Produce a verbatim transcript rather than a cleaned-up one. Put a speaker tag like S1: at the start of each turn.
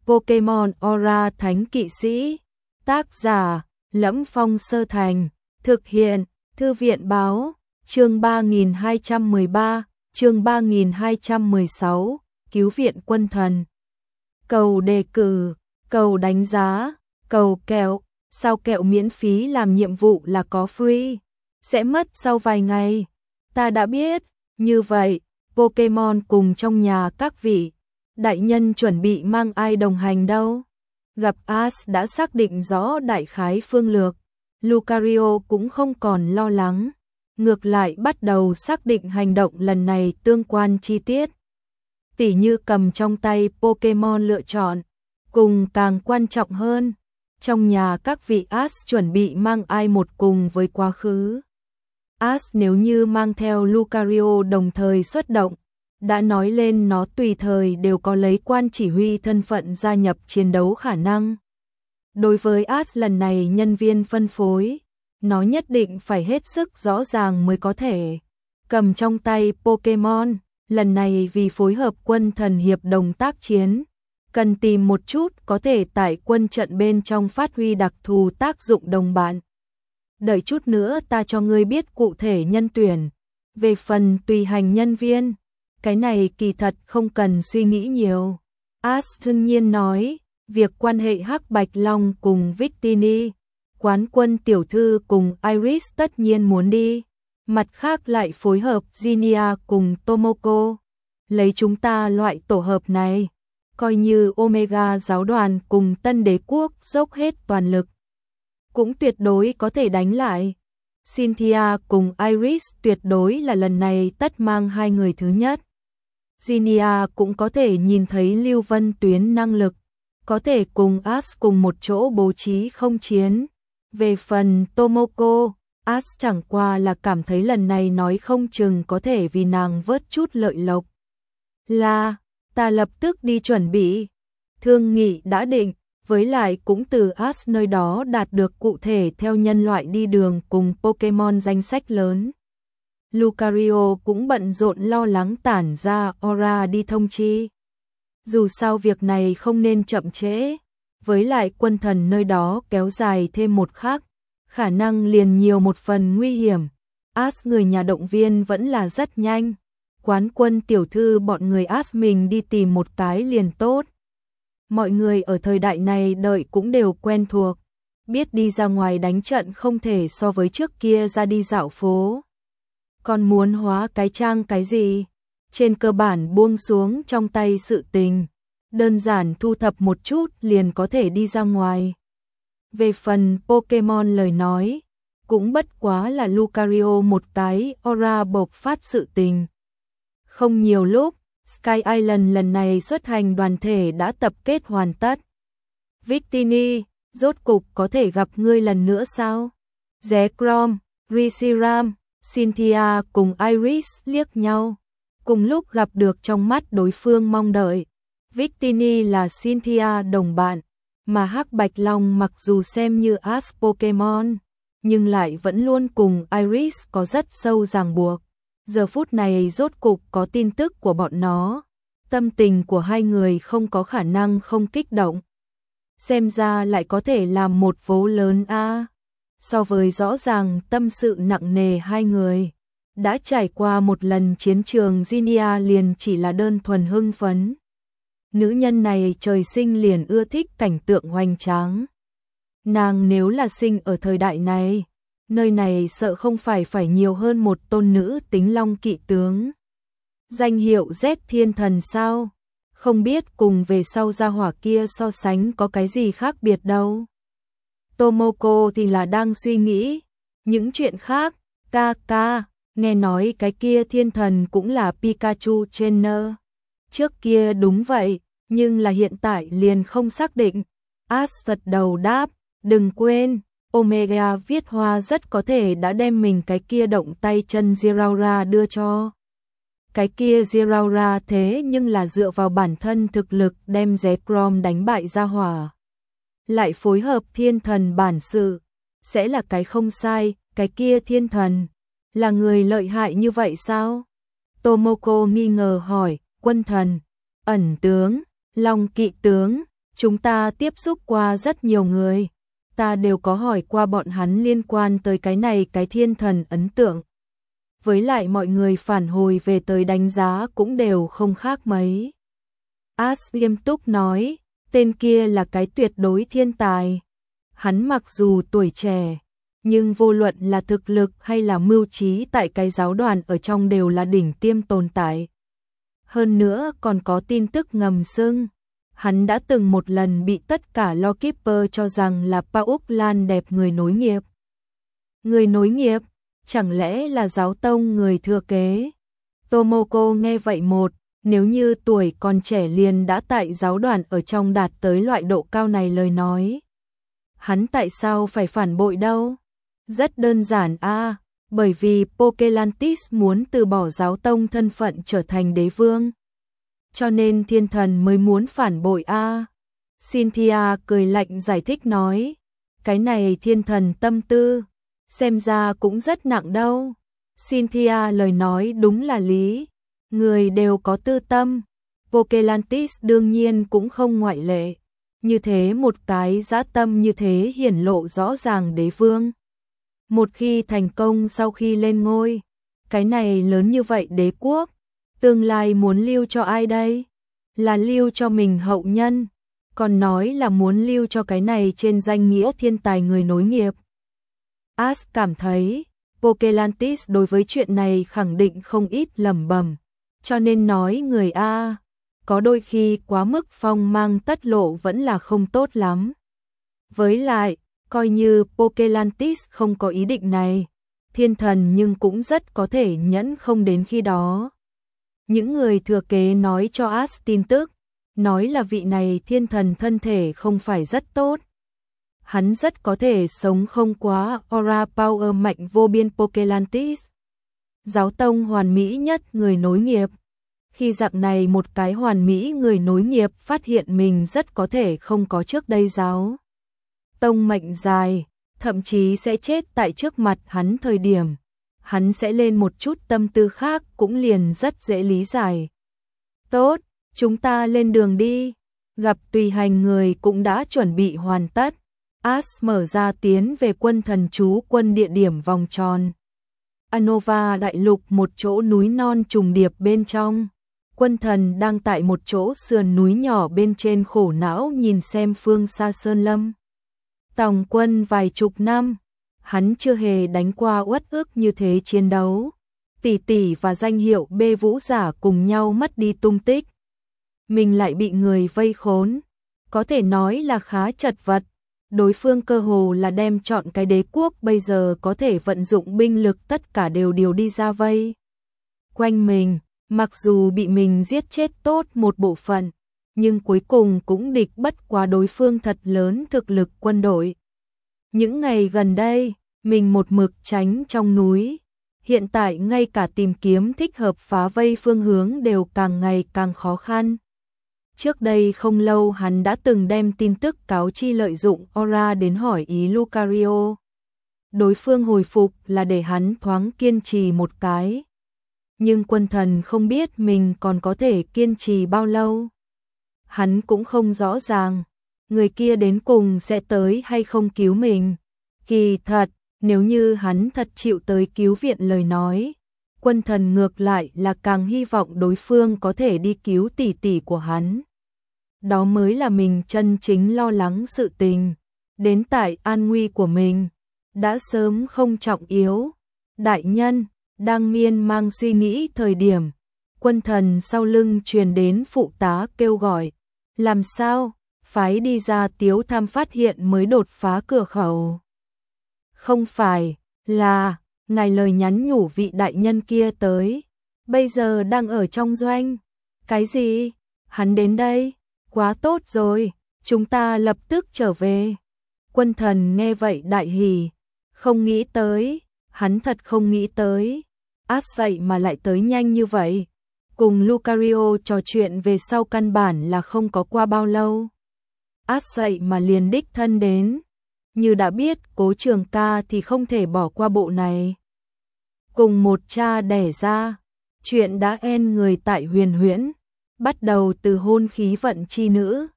S1: Pokemon Aura Thánh Kỵ Sĩ. Tác giả: Lẫm Phong Sơ Thành. Thực hiện: Thư viện báo. Chương ba nghìn hai trăm mười ba, chương ba nghìn hai trăm mười sáu, cứu viện quân thần. Cầu đề cử, cầu đánh giá, cầu kẹo. Sao kẹo miễn phí làm nhiệm vụ là có free? Sẽ mất sau vài ngày. Ta đã biết. Như vậy, Pokemon cùng trong nhà các vị đại nhân chuẩn bị mang ai đồng hành đâu? Gặp Ash đã xác định rõ đại khái phương lược, Lucario cũng không còn lo lắng, ngược lại bắt đầu xác định hành động lần này tương quan chi tiết. Tỉ như cầm trong tay Pokemon lựa chọn, cùng càng quan trọng hơn, trong nhà các vị Ash chuẩn bị mang ai một cùng với quá khứ. Ash nếu như mang theo Lucario đồng thời xuất động, đã nói lên nó tùy thời đều có lấy quan chỉ huy thân phận gia nhập chiến đấu khả năng. Đối với Ash lần này nhân viên phân phối, nó nhất định phải hết sức rõ ràng mới có thể. Cầm trong tay Pokemon, lần này vì phối hợp quân thần hiệp đồng tác chiến, cần tìm một chút có thể tại quân trận bên trong phát huy đặc thù tác dụng đồng bạn. Đợi chút nữa ta cho ngươi biết cụ thể nhân tuyển. Về phần tùy hành nhân viên, cái này kỳ thật không cần suy nghĩ nhiều. Ash đương nhiên nói, việc quan hệ Hắc Bạch Long cùng Victini, quán quân tiểu thư cùng Iris tất nhiên muốn đi. Mặt khác lại phối hợp Zinnia cùng Tomoko. Lấy chúng ta loại tổ hợp này, coi như Omega giáo đoàn cùng Tân Đế quốc dốc hết toàn lực, cũng tuyệt đối có thể đánh lại. Cynthia cùng Iris tuyệt đối là lần này tất mang hai người thứ nhất. Zinnia cũng có thể nhìn thấy Lưu Vân Tuyến năng lực, có thể cùng Ash cùng một chỗ bố trí không chiến. Về phần Tomoko, Ash chẳng qua là cảm thấy lần này nói không chừng có thể vì nàng vớt chút lợi lộc. Là, ta lập tức đi chuẩn bị. Thương nghị đã định, với lại cũng từ Ash nơi đó đạt được cụ thể theo nhân loại đi đường cùng Pokemon danh sách lớn. Lucario cũng bận rộn lo lắng tản ra Aura đi thông chi. Dù sao việc này không nên chậm trễ, với lại quân thần nơi đó kéo dài thêm một khắc, khả năng liền nhiều một phần nguy hiểm. Ash người nhà động viên vẫn là rất nhanh. Quán quân tiểu thư bọn người Ash mình đi tìm một cái liền tốt. Mọi người ở thời đại này đợi cũng đều quen thuộc, biết đi ra ngoài đánh trận không thể so với trước kia ra đi dạo phố. Còn muốn hóa cái trang cái gì? Trên cơ bản buông xuống trong tay sự tình, đơn giản thu thập một chút liền có thể đi ra ngoài. Về phần Pokemon lời nói, cũng bất quá là Lucario một cái aura bộc phát sự tình. Không nhiều lúc, Sky Island lần này xuất hành đoàn thể đã tập kết hoàn tất. Victini, rốt cục có thể gặp ngươi lần nữa sao? Zekrom, Reshiram, Cynthia cùng Iris liếc nhau, cùng lúc gặp được trong mắt đối phương mong đợi. Victini là Cynthia đồng bạn, mà Hắc Bạch Long mặc dù xem như Ash Pokemon, nhưng lại vẫn luôn cùng Iris có rất sâu ràng buộc. Giờ phút này rốt cục có tin tức của bọn nó, tâm tình của hai người không có khả năng không kích động. Xem ra lại có thể làm một vố lớn a. À. So với rõ ràng tâm sự nặng nề hai người, đã trải qua một lần chiến trường, Zinnia liền chỉ là đơn thuần hưng phấn. Nữ nhân này trời sinh liền ưa thích cảnh tượng hoành tráng. Nàng nếu là sinh ở thời đại này, nơi này sợ không phải phải nhiều hơn một tôn nữ tính long kỵ tướng. Danh hiệu Z thiên thần sao? Không biết cùng về sau gia hỏa kia so sánh có cái gì khác biệt đâu. Tomoko thì là đang suy nghĩ những chuyện khác. Ca ca, nghe nói cái kia thiên thần cũng là Pikachu trainer. Trước kia đúng vậy, nhưng là hiện tại liền không xác định. Ash gật đầu đáp, đừng quên, Omega viết hoa rất có thể đã đem mình cái kia động tay chân Zeraora đưa cho. Cái kia Zeraora thế nhưng là dựa vào bản thân thực lực đem Zekrom đánh bại ra hỏa. Lại phối hợp thiên thần bản sự, sẽ là cái không sai. Cái kia thiên thần là người lợi hại như vậy sao? Tomoko nghi ngờ hỏi. Quân thần, ẩn tướng, long kỵ tướng, chúng ta tiếp xúc qua rất nhiều người, ta đều có hỏi qua bọn hắn liên quan tới cái này cái thiên thần ấn tượng. Với lại mọi người phản hồi về tới đánh giá cũng đều không khác mấy. As nghiêm túc nói, tên kia là cái tuyệt đối thiên tài. Hắn mặc dù tuổi trẻ, nhưng vô luận là thực lực hay là mưu trí tại cái giáo đoàn ở trong đều là đỉnh tiêm tồn tại. Hơn nữa còn có tin tức ngầm xưng, hắn đã từng một lần bị tất cả Lawkeeper cho rằng là Pauk Lan đẹp người nối nghiệp. Người nối nghiệp, chẳng lẽ là giáo tông người thừa kế? Tomoko nghe vậy một, nếu như tuổi còn trẻ liền đã tại giáo đoàn ở trong đạt tới loại độ cao này lời nói. Hắn tại sao phải phản bội đâu? Rất đơn giản a, à, bởi vì Pokelantis muốn từ bỏ giáo tông thân phận trở thành đế vương. Cho nên thiên thần mới muốn phản bội a. À. Cynthia cười lạnh giải thích nói, cái này thiên thần tâm tư, xem ra cũng rất nặng đâu. Cynthia lời nói đúng là lý, người đều có tư tâm, Pokelantis đương nhiên cũng không ngoại lệ. Như thế một cái dã tâm như thế hiển lộ rõ ràng đế vương. Một khi thành công sau khi lên ngôi, cái này lớn như vậy đế quốc, tương lai muốn lưu cho ai đây? Là lưu cho mình hậu nhân, còn nói là muốn lưu cho cái này trên danh nghĩa thiên tài người nối nghiệp. As cảm thấy, Pokelantis đối với chuyện này khẳng định không ít lẩm bẩm, cho nên nói người A, có đôi khi quá mức phong mang tất lộ vẫn là không tốt lắm. Với lại, coi như Pokelantis không có ý định này, thiên thần nhưng cũng rất có thể nhẫn không đến khi đó. Những người thừa kế nói cho As tin tức, nói là vị này thiên thần thân thể không phải rất tốt. Hắn rất có thể sống không quá aura power mạnh vô biên Pokelantis. Giáo tông hoàn mỹ nhất người nối nghiệp. Khi dạng này một cái hoàn mỹ người nối nghiệp phát hiện mình rất có thể không có trước đây giáo tông mệnh dài, thậm chí sẽ chết tại trước mặt hắn thời điểm. Hắn sẽ lên một chút tâm tư khác cũng liền rất dễ lý giải. Tốt, chúng ta lên đường đi. Gặp tùy hành người cũng đã chuẩn bị hoàn tất. As mở ra tiến về quân thần trú quân địa điểm vòng tròn. Anova đại lục một chỗ núi non trùng điệp bên trong. Quân thần đang tại một chỗ sườn núi nhỏ bên trên khổ não nhìn xem phương xa sơn lâm. Tòng quân vài chục năm, hắn chưa hề đánh qua uất ức như thế chiến đấu. Tỷ tỷ và danh hiệu bê vũ giả cùng nhau mất đi tung tích. Mình lại bị người vây khốn, có thể nói là khá chật vật. Đối phương cơ hồ là đem chọn cái đế quốc bây giờ có thể vận dụng binh lực tất cả đều điều đi ra vây quanh mình, mặc dù bị mình giết chết tốt một bộ phận, nhưng cuối cùng cũng địch bất quá đối phương thật lớn thực lực quân đội. Những ngày gần đây, mình một mực tránh trong núi, hiện tại ngay cả tìm kiếm thích hợp phá vây phương hướng đều càng ngày càng khó khăn. Trước đây không lâu hắn đã từng đem tin tức cáo chi lợi dụng Aura đến hỏi ý Lucario. Đối phương hồi phục là để hắn thoáng kiên trì một cái. Nhưng quân thần không biết mình còn có thể kiên trì bao lâu. Hắn cũng không rõ ràng, người kia đến cùng sẽ tới hay không cứu mình. Kỳ thật, nếu như hắn thật chịu tới cứu viện lời nói, quân thần ngược lại là càng hy vọng đối phương có thể đi cứu tỷ tỷ của hắn. Đó mới là mình chân chính lo lắng sự tình. Đến tại an nguy của mình, đã sớm không trọng yếu. Đại nhân, đang miên mang suy nghĩ thời điểm, quân thần sau lưng truyền đến phụ tá kêu gọi. Làm sao? Phái đi ra Tiếu Tham phát hiện mới đột phá cửa khẩu. Không phải, là, ngài lời nhắn nhủ vị đại nhân kia tới. Bây giờ đang ở trong doanh. Cái gì? Hắn đến đây? Quá tốt rồi, chúng ta lập tức trở về. Quân thần nghe vậy đại hỉ, không nghĩ tới, hắn thật không nghĩ tới. Át dậy mà lại tới nhanh như vậy. Cùng Lucario trò chuyện về sau căn bản là không có qua bao lâu. Át dậy mà liền đích thân đến. Như đã biết Cố Trường Ca thì không thể bỏ qua bộ này. Cùng một cha đẻ ra, chuyện đã en người tại Huyền Huyễn. Bắt đầu từ hôn khí vận chi nữ,